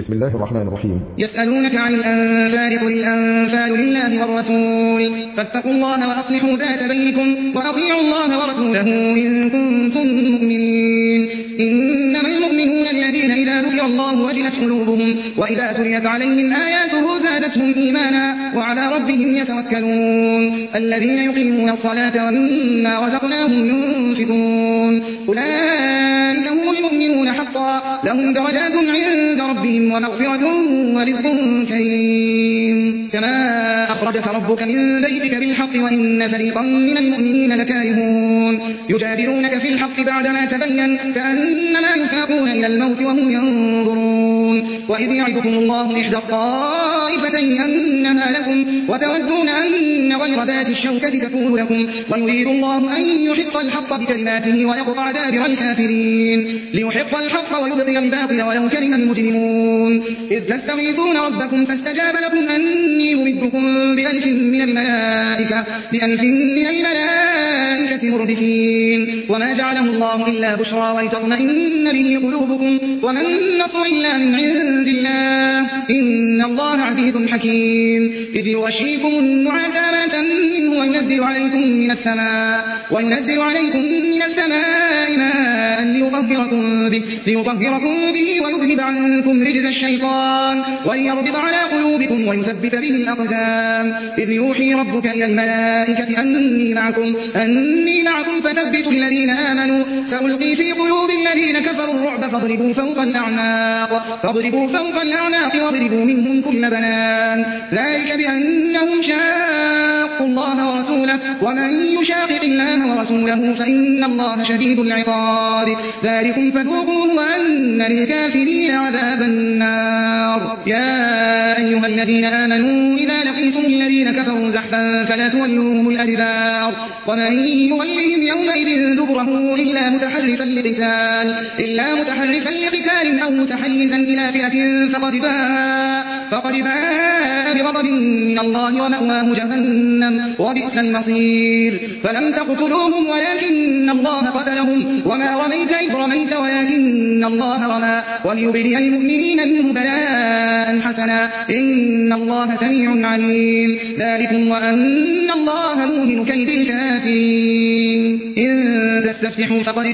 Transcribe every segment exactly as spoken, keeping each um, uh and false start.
بسم الله الرحمن الرحيم. يسألونك عن الأنفال قل الأنفال لله والرسول فاتقوا الله وأصلحوا ذات بينكم وأطيعوا الله ورسوله إن كنتم مؤمنين. إنما المؤمنون الذين إذا ذكر الله وجلت قلوبهم وإذا تليت عليهم آياته زادتهم إيمانا وعلى ربهم يتوكلون الذين يقيمون الصلاة ومما رزقناهم ينفقون أولئك هم المؤمنون حقا لهم درجات عند ربهم ومغفرة ورزق كريم. كما أخرجك ربك من بيتك بالحق وإن فريقا من المؤمنين لكارهون يجادلونك في الحق بعدما تبين كأنما يساقون إلى الموت وهم ينظرون وإذ يعدكم الله إحدى الطائفتين أنها لكم وتودون أن غير ذات الشوكة تكون لكم ويريد الله أن يحق الحق بكلماته ويقطع دابر الكافرين ليحق الحق ويبطل الباطل ولو كره المجرمون إذ تستغيثون ربكم فاستجاب لكم أني ممدكم بألف من الملائكة بألف من الملائكة مردفين وما جعله الله إلا بشرى ولتطمئن به قلوبكم وما النصر إلا من عند الله إن الله عزيز حكيم. إذ يغشيكم النعاس أمانة منه وينزل عليكم من السماء وينزل عليكم من السماء ماء ليطهركم به ليطهركم به ويذهب عنكم رجز الشيطان وليربط على قلوبكم ويثبت به الأقدام. إذ يوحي ربك إلى الملائكة أني معكم أني معكم فثبتوا الذين آمنوا سألقي في قلوب الذين كفروا الرعب فاضربوا فوق الأعناق فاضربوا فوق الأعناق واضربوا منهم كل بنان ذلك بأنهم شاقوا الله ورسوله ومن يشاقق الله ورسوله فإن الله شديد العقاب ذلكم فذوقوه وأن للكافرين عذاب النار. يا أيها الذين آمنوا إذا لقيتم الذين كفروا زحفا فلا تولوهم الأدبار ومن يولهم يومئذ دبره إلا متحرفا لقتال إلا متحرفا لقتال أو متحيزا إلى فئة فقد باء فقد باء بغضب من الله ومأواه جهنم وبئس المصير. فلم تقتلوهم ولكن الله قتلهم وما رميت إذ رميت ولكن الله رمى وليبلي المؤمنين منه بلاء حسنا إن الله سميع عليم. ذلكم وأن الله موهن كيد الكافرين. إن تستفتحوا فقد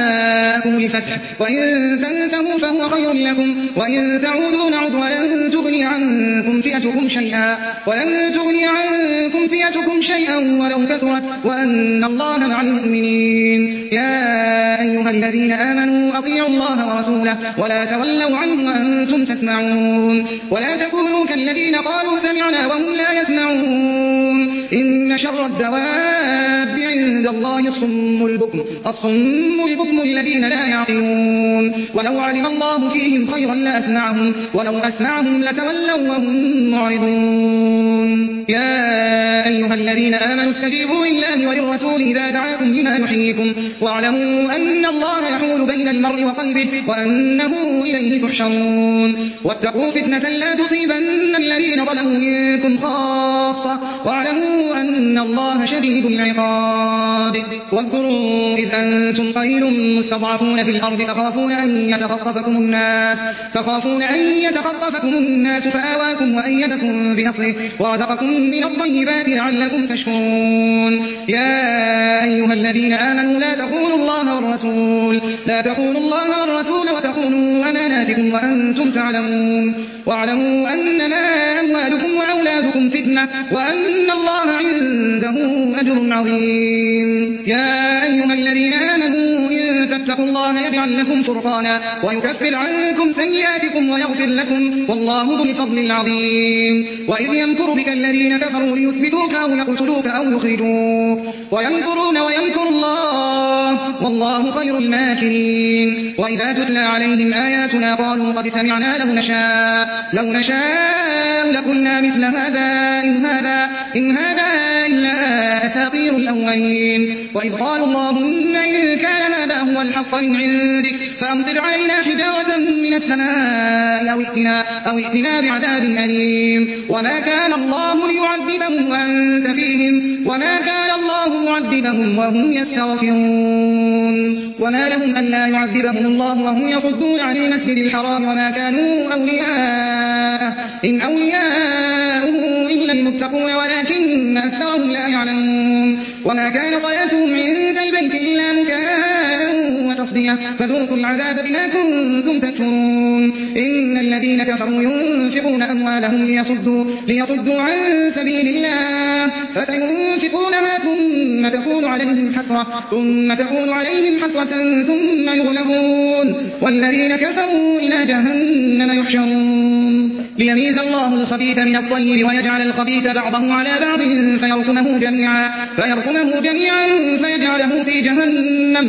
جاءكم الفتح وإن تنتهوا فهو خير لكم وإن تعودوا نعد ولن تغني عنكم فئتكم شيئا ولن تغني عنكم فئتكم شيئا ولو كثرت وأن الله مع المؤمنين. يا أيها الذين آمنوا أطيعوا الله ورسوله ولا تولوا عنه وأنتم تسمعون ولا تكونوا كالذين قالوا سمعنا وهم لا يسمعون. إن شر الدواب عند الله الصم البكم الصم البكم الذين لا يعقلون ولو علم الله فيهم خيرا لأسمعهم ولو أسمعهم لتولوا وهم معرضون. يا أيها الذين آمنوا استجيبوا لله وللرسول إذا دعاكم لما يحييكم واعلموا أن الله يحول بين المرء وقلبه وأنه إليه تحشرون. واتقوا فتنة لا تصيبن الذين ظلموا منكم خاصة واعلموا أن الله شديد العقاب. واذكروا إذ أنتم قليل مستضعفون في الأرض تخافون أن يتخطفكم الناس تخافون أن يتخطفكم الناس فآواكم وأيدكم بنصره ورزقكم من الطيبات لعلكم تشكرون. يا أيها الذين آمنوا لا تخونوا الله والرسول لا تخونوا الله والرسول وتخونوا أماناتكم وأنتم تعلمون واعلموا أنما أموالكم وأولادكم فتنة وأن الله عنده أجر عظيم. يا أيها الذين آمنوا إن تتقوا الله يجعل لكم فرقانا ويكفر عنكم سيئاتكم ويغفر لكم والله ذو الفضل العظيم. وإذ يمكر بك الذين كفروا ليثبتوك أو يقتلوك أو يخرجوك ويمكرون ويمكر الله والله خير الماكرين. وإذا تتلى عليهم آياتنا قالوا قد سمعنا لو نشاء لو نشاء لقلنا مثل هذا إن هذا إن هذا إلا أساطير الأولين. وإذ قالوا اللهم إن كان هذا هو الحق من عندك فأمطر علينا حجارة من السماء أو ائتنا, أو ائتنا بعذاب أليم وما كان الله ليعذبهم وأنت فيهم وما كان الله معذبهم وهم يستغفرون وما لهم ألا يعذبهم الله وهم يصدون عن المسجد الحرام وما كانوا أولياءه إن أولياءه إلا المتقون ولكن أكثرهم لا يعلمون وما كان صلاتهم عند البيت إلا مكاء وتصدية فذوقوا العذاب بما كنتم تكفرون إن الذين كفروا ينفقون أموالهم ليصدوا, ليصدوا عن سبيل الله فسينفقونها ثم تكون عليهم حسرة ثم تكون عليهم حسرة ثم يغلبون والذين كفروا إلى جهنم يحشرون ليميز الله الخبيث من الطيب ويجعل الخبيث بعضه على بعض فيركمه جميعا, فيركمه جميعا فيجعله في جهنم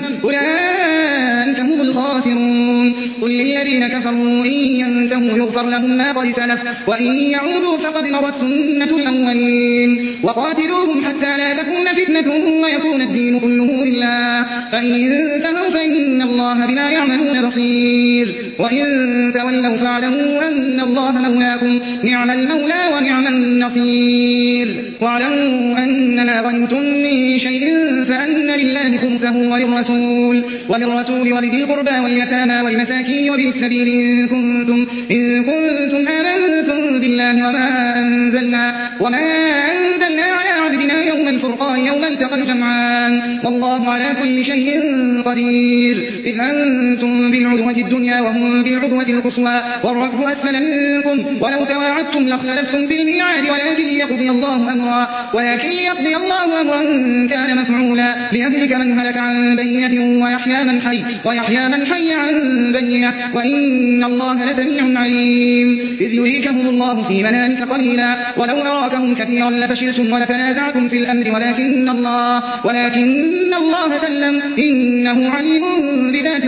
أولئك هم الخاسرون قل للذين كفروا إن ينتهوا يغفر لهم ما قد سلف وإن يعودوا فقد مضت سنة الأولين وقاتلوهم حتى لا تكون فتنة ويكون الدين كله لله فإن انتهوا فإن الله بما يعملون بصير وإن تولوا فاعلموا أن الله مولاكم نعم المولى ونعم النصير واعلموا أنما غنمتم من شيء فأن لله خمسه وللرسول, وللرسول ولذي القربى واليتامى والمساكين وابن السبيل إن كنتم, إن كنتم آمنتم بالله وما أنزلنا, وما أنزلنا على عبدنا يوم الفرقان يوم التقى الجمعان والله على كل شيء قدير إذ أنتم بالعدوة الدنيا وهم بالعدوة القصوى والركب أسفل منكم ولو تواعدتم لاختلفتم بالميعاد ولكن يقضي الله أمرا ولكن يقضي الله أمرا كان مفعولا ليهلك من هلك عن بينة ويحيى من حي ويحيى من حي عن بينة وإن الله لسميع عليم إذ يريكهم الله في منامك قليلا ولو أراكهم كثيرا لفشلتم ولتنازعتم في الأمر ولكن الله ولكن الله سلم إنه عليم بذات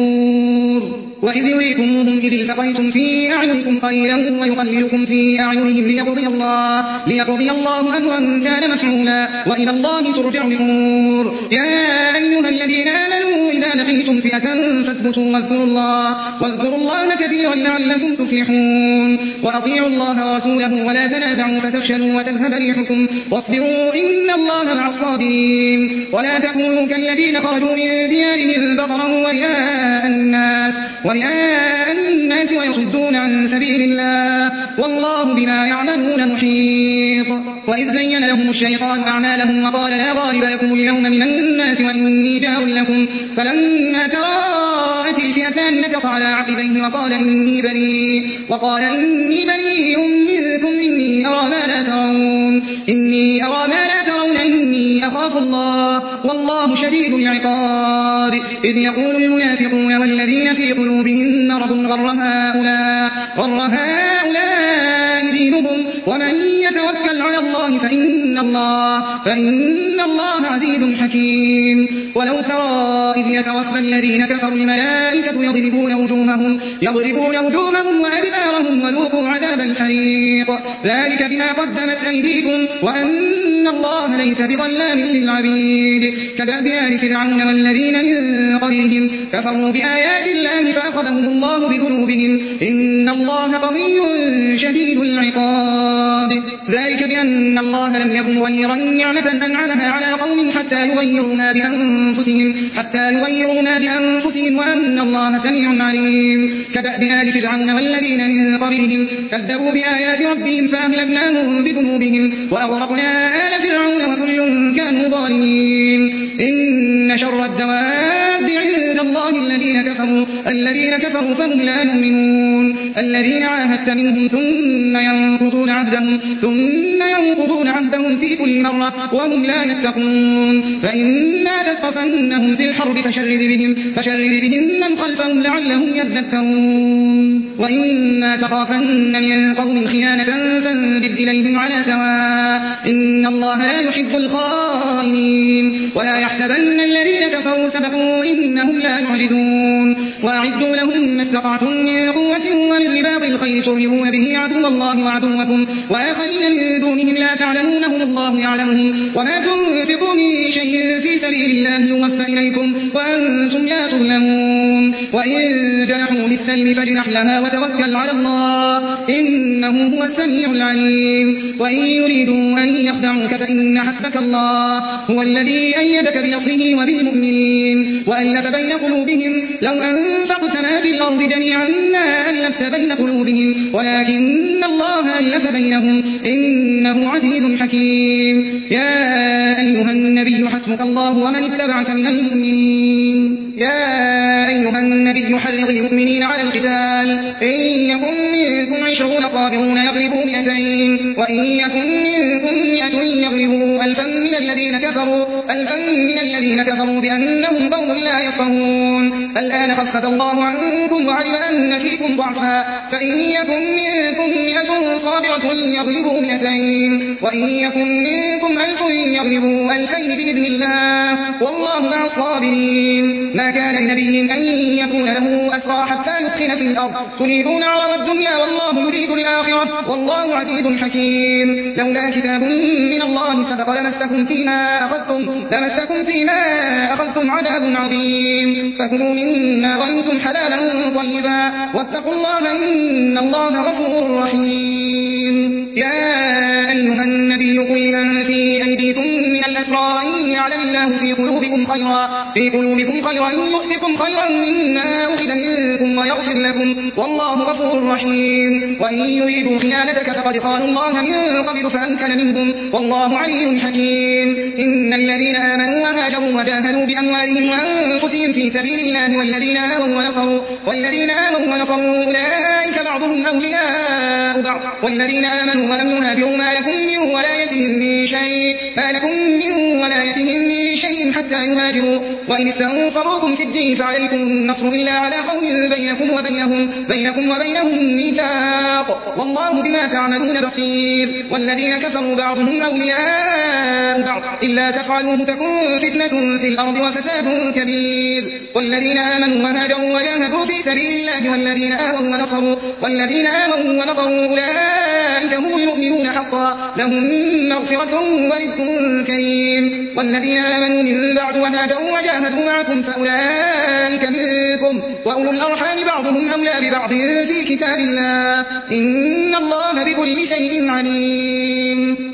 الصدور وإذ يريكموهم إذ التقيتم في أعينكم قليلا ويقللكم في أعينهم ليقضي الله, ليقضي الله أمرا كان مفعولا وإلى الله ترجع الأمور يا أيها الذين آمنوا إذا لقيتم فئة فاثبتوا واذكروا الله, واذكروا الله كثيرا لعلكم تفلحون وأطيعوا الله ورسوله ولا تنازعوا فتفشلوا وتذهب ريحكم واصبروا إن الله مع الصابرين ولا تكونوا كالذين خرجوا من ديارهم بطرا ورئاء الناس ورئاء الناس ويصدون عن سبيل الله والله بما يعملون محيط وإذ زين لهم الشيطان أعمالهم وقال لا غالب لكم اليوم من الناس وإني جار لكم فلما تراءت الفئتان نكص على عقبيه وقال إني بريء وقال إني بريء منكم إني أرى ما لا ترون إني أرى ما لا ترون إني أخاف الله والله شديد العقاب إذ يقول المنافقون والذين في قلوبهم مرض غر هؤلاء غر هؤلاء دينهم ومن يتوكل على الله فإن الله فإن الله عزيز حكيم ولو ترى إذ يتوفى الذين كفروا الملائكة يضربون وجوههم يضربون وجوههم وأدبارهم وذوقوا عذاب الحريق ذلك بما قدمت أيديكم وأن الله ليس بظلام للعبيد كدأب آل فرعون والذين من قبلهم كفروا بآيات الله فأخذهم الله بذنوبهم إن الله قوي شديد العقاب ذلك بأن الله لم يكن مغيرا نعمة أنعمها على قوم حتى يغيروا ما بأنفسهم حتى يغيروا ما بأنفسهم وأن الله سميع عليم كدأب آل فرعون والذين من قبلهم كذبوا بآيات ربهم فأهلكناهم بذنوبهم وأغرقنا آل فرعون وكل كانوا ظالمين إن شر الدواب عند الله الذين كفروا الذين كفروا فهم لا يؤمنون الذين عاهدت منهم ثم ينقضون عهدهم ثم ينقضون عهدهم في كل مرة وهم لا يتقون فإما تثقفنهم في الحرب فشرد بهم فشرد بهم من خلفهم لعلهم يذكرون وإما تخافن من قوم خيانة فانبذ إليهم على سواء إن الله لا يحب الخائنين ولا يحسبن الذين كفروا سبقوا إنهم لا معرضون وأعدوا لهم ما استطعتم من قوة ومن رباط الخيل ترهبون به عدو الله وعدوكم وآخرين من دونهم لا تعلمونهم الله يعلمهم وما تنفقوا من شيء في سبيل الله يوفى إليكم وأنتم لا تظلمون وإن جنحوا للسلم فاجنح لها وتوكل على الله إنه هو السميع العليم وإن يريدوا أن يخدعوك فإن حسبك الله هو الذي أيدك بنصره وبالمؤمنين وألف بين قلوبهم لو أنفقت ما في الأرض جميعا ما ألفت بين قلوبهم ولكن الله ألف بينهم إنه عزيز حكيم يا أيها النبي حسبك الله ومن اتبعك من المؤمنين يا أيها النبي حرض المؤمنين على القتال إن يكن منكم عشرون صابرون يغلبوا مئتين وإن يكن منكم مئة يغلبوا ألفا من الذين كفروا ألفا من الذين كفروا بأنهم قوم لا يفقهون الآن خفف الله عنكم وعلم أن فيكم ضعفا فإن يكن منكم مئة صابرة يغلبوا مئتين وإن يكن منكم ألف يغلبوا ألفين بإذن الله والله مع الصابرين ما كان لنبي أن يكون له أسرى حتى يثخن في الأرض تريدون عرض الدنيا والله يريد الآخرة والله عزيز حكيم لولا كتاب من الله سبق لمسكم فيما أخذتم لمسكم فيما أخذتم عذاب عظيم فكلوا مما غنمتم حلالا طيبا واتقوا الله إن الله غفور رحيم يا أيها النبي قل من في أيديكم من الأسرى أن يعلم الله في قلوبكم خيرا في قلوبكم خيرا يؤتكم خيرا مما أخذ منكم ويغفر لكم والله غفور رحيم وإن يريدوا خيانتك فقد خانوا الله من قبل فأمكن منهم والله عليم حكيم إن الذين آمنوا وهاجروا وجاهدوا بأموالهم وأنفسهم في سبيل الله والذين آمنوا ونصروا والذين آمنوا ونصروا أولئك بعضهم أولياء بعض والذين آمنوا ولم يهاجروا ما لكم من ولايتهم من شيء ما لكم من ولايتهم من شيء حتى يهاجروا وإن استنصروكم في الدين فعليكم النصر إلا على قوم بينكم وبينهم بينكم وبينهم ميثاق والله بما تعملون بصير والذين كفروا بعضهم أولياء بعض إلا تفعلوه تكون فتنة في الأرض وفساد كبير والذين آمنوا وهاجروا وجاهدوا في سبيل الله والذين آمنوا ونصروا والذين آمنوا ونصروا أولئك هم المؤمنون حقا لهم مغفرة ورزق كريم والذين آمنوا من بعد وهاجروا وجاهدوا معكم فأولئك منكم وأولو الأرحام بعضهم أولى ببعض في كتاب الله إن الله بكل شيء عليم